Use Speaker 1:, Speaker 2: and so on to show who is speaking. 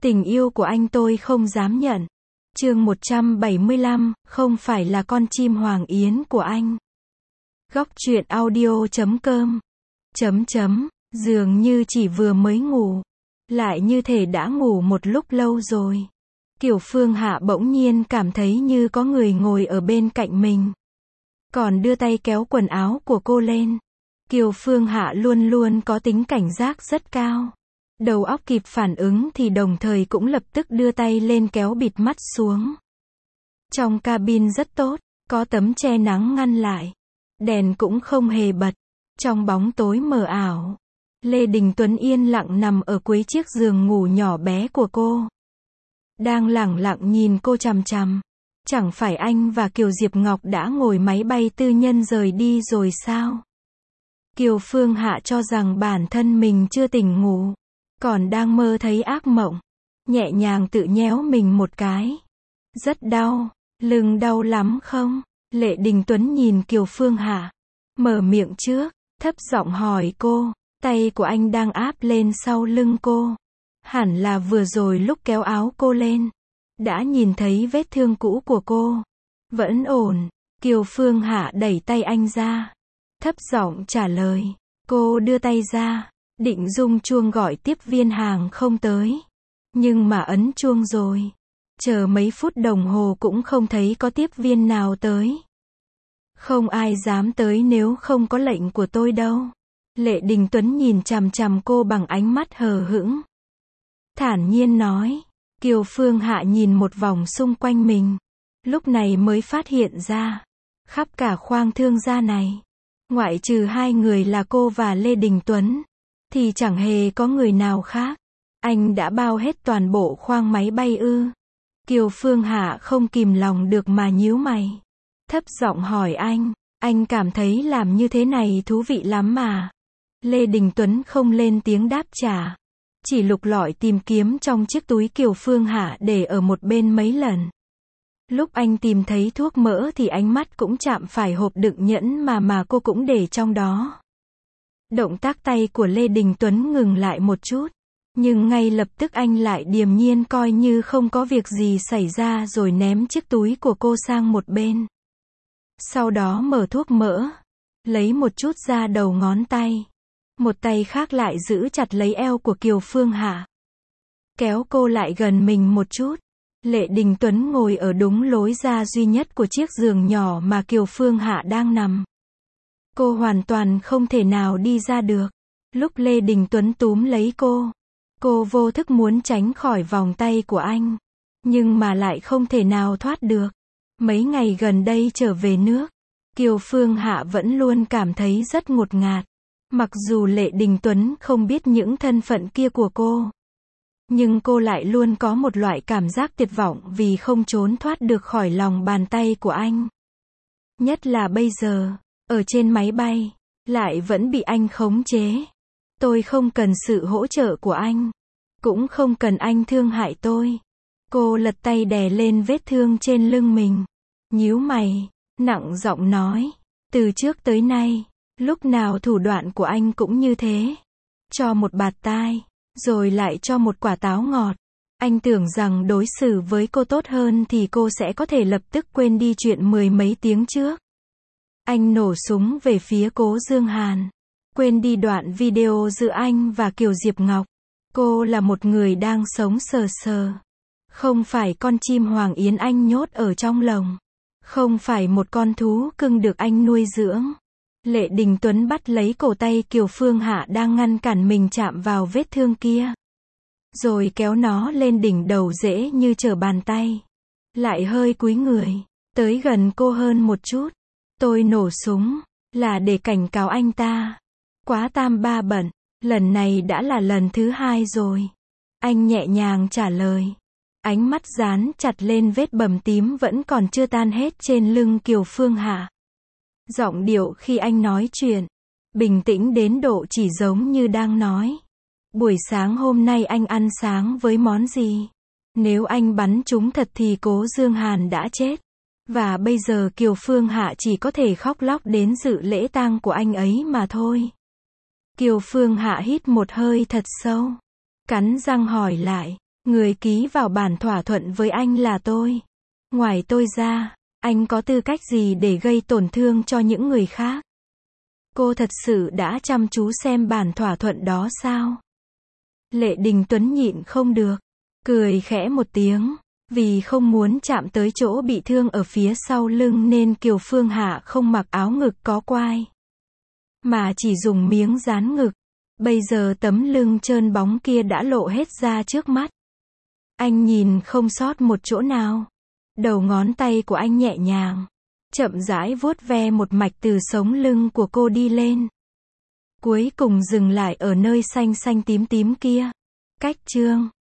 Speaker 1: Tình yêu của anh tôi không dám nhận. Chương 175, không phải là con chim hoàng yến của anh. Góc truyện audio.com. Dường như chỉ vừa mới ngủ, lại như thể đã ngủ một lúc lâu rồi. Kiều Phương Hạ bỗng nhiên cảm thấy như có người ngồi ở bên cạnh mình, còn đưa tay kéo quần áo của cô lên. Kiều Phương Hạ luôn luôn có tính cảnh giác rất cao. Đầu óc kịp phản ứng thì đồng thời cũng lập tức đưa tay lên kéo bịt mắt xuống. Trong cabin rất tốt, có tấm che nắng ngăn lại. Đèn cũng không hề bật. Trong bóng tối mờ ảo, Lê Đình Tuấn yên lặng nằm ở cuối chiếc giường ngủ nhỏ bé của cô. Đang lẳng lặng nhìn cô chằm chằm. Chẳng phải anh và Kiều Diệp Ngọc đã ngồi máy bay tư nhân rời đi rồi sao? Kiều Phương Hạ cho rằng bản thân mình chưa tỉnh ngủ, còn đang mơ thấy ác mộng. Nhẹ nhàng tự nhéo mình một cái. Rất đau, lưng đau lắm không? Lê Đình Tuấn nhìn Kiều Phương Hạ, mở miệng trước, thấp giọng hỏi cô. Tay của anh đang áp lên sau lưng cô. Hẳn là vừa rồi lúc kéo áo cô lên, đã nhìn thấy vết thương cũ của cô. Vẫn ổn. Kiều Phương Hạ đẩy tay anh ra, thấp giọng trả lời. Cô đưa tay ra, định rung chuông gọi tiếp viên hàng không tới. Nhưng mà ấn chuông rồi. Chờ mấy phút đồng hồ cũng không thấy có tiếp viên nào tới. Không ai dám tới nếu không có lệnh của tôi đâu. Lê Đình Tuấn nhìn chằm chằm cô bằng ánh mắt hờ hững, thản nhiên nói. Kiều Phương Hạ nhìn một vòng xung quanh mình, lúc này mới phát hiện ra, khắp cả khoang thương gia này, ngoại trừ hai người là cô và Lê Đình Tuấn, thì chẳng hề có người nào khác. Anh đã bao hết toàn bộ khoang máy bay ư? Kiều Phương Hạ không kìm lòng được mà nhíu mày, thấp giọng hỏi anh cảm thấy làm như thế này thú vị lắm mà. Lê Đình Tuấn không lên tiếng đáp trả, chỉ lục lọi tìm kiếm trong chiếc túi Kiều Phương Hạ để ở một bên mấy lần. Lúc anh tìm thấy thuốc mỡ thì ánh mắt cũng chạm phải hộp đựng nhẫn mà cô cũng để trong đó. Động tác tay của Lê Đình Tuấn ngừng lại một chút, nhưng ngay lập tức anh lại điềm nhiên coi như không có việc gì xảy ra rồi ném chiếc túi của cô sang một bên. Sau đó mở thuốc mỡ, lấy một chút ra đầu ngón tay. Một tay khác lại giữ chặt lấy eo của Kiều Phương Hạ, kéo cô lại gần mình một chút. Lê Đình Tuấn ngồi ở đúng lối ra duy nhất của chiếc giường nhỏ mà Kiều Phương Hạ đang nằm. Cô hoàn toàn không thể nào đi ra được. Lúc Lê Đình Tuấn túm lấy cô vô thức muốn tránh khỏi vòng tay của anh, nhưng mà lại không thể nào thoát được. Mấy ngày gần đây trở về nước, Kiều Phương Hạ vẫn luôn cảm thấy rất ngột ngạt. Mặc dù Lê Đình Tuấn không biết những thân phận kia của cô, nhưng cô lại luôn có một loại cảm giác tuyệt vọng vì không trốn thoát được khỏi lòng bàn tay của anh. Nhất là bây giờ, ở trên máy bay, lại vẫn bị anh khống chế. Tôi không cần sự hỗ trợ của anh, cũng không cần anh thương hại tôi. Cô lật tay đè lên vết thương trên lưng mình, nhíu mày, nặng giọng nói. Từ trước tới nay, lúc nào thủ đoạn của anh cũng như thế. Cho một bạt tai, rồi lại cho một quả táo ngọt. Anh tưởng rằng đối xử với cô tốt hơn thì cô sẽ có thể lập tức quên đi chuyện mười mấy tiếng trước. Anh nổ súng về phía Cố Dương Hàn, quên đi đoạn video giữa anh và Kiều Diệp Ngọc. Cô là một người đang sống sờ sờ, không phải con chim hoàng yến anh nhốt ở trong lồng, không phải một con thú cưng được anh nuôi dưỡng. Lê Đình Tuấn bắt lấy cổ tay Kiều Phương Hạ đang ngăn cản mình chạm vào vết thương kia, rồi kéo nó lên đỉnh đầu dễ như trở bàn tay. Lại hơi cúi người, tới gần cô hơn một chút. Tôi nổ súng, là để cảnh cáo anh ta. Quá tam ba bận, lần này đã là lần thứ hai rồi. Anh nhẹ nhàng trả lời. Ánh mắt dán chặt lên vết bầm tím vẫn còn chưa tan hết trên lưng Kiều Phương Hạ. Giọng điệu khi anh nói chuyện, bình tĩnh đến độ chỉ giống như đang nói. Buổi sáng hôm nay anh ăn sáng với món gì? Nếu anh bắn trúng thật thì Cố Dương Hàn đã chết. Và bây giờ Kiều Phương Hạ chỉ có thể khóc lóc đến dự lễ tang của anh ấy mà thôi. Kiều Phương Hạ hít một hơi thật sâu, cắn răng hỏi lại. Người ký vào bản thỏa thuận với anh là tôi. Ngoài tôi ra, anh có tư cách gì để gây tổn thương cho những người khác? Cô thật sự đã chăm chú xem bản thỏa thuận đó sao? Lệ Đình Tuấn nhịn không được, cười khẽ một tiếng. Vì không muốn chạm tới chỗ bị thương ở phía sau lưng nên Kiều Phương Hạ không mặc áo ngực có quai, mà chỉ dùng miếng dán ngực. Bây giờ tấm lưng trơn bóng kia đã lộ hết ra trước mắt. Anh nhìn không sót một chỗ nào. Đầu ngón tay của anh nhẹ nhàng, chậm rãi vuốt ve một mạch từ sống lưng của cô đi lên. Cuối cùng dừng lại ở nơi xanh xanh tím tím kia. Cách chương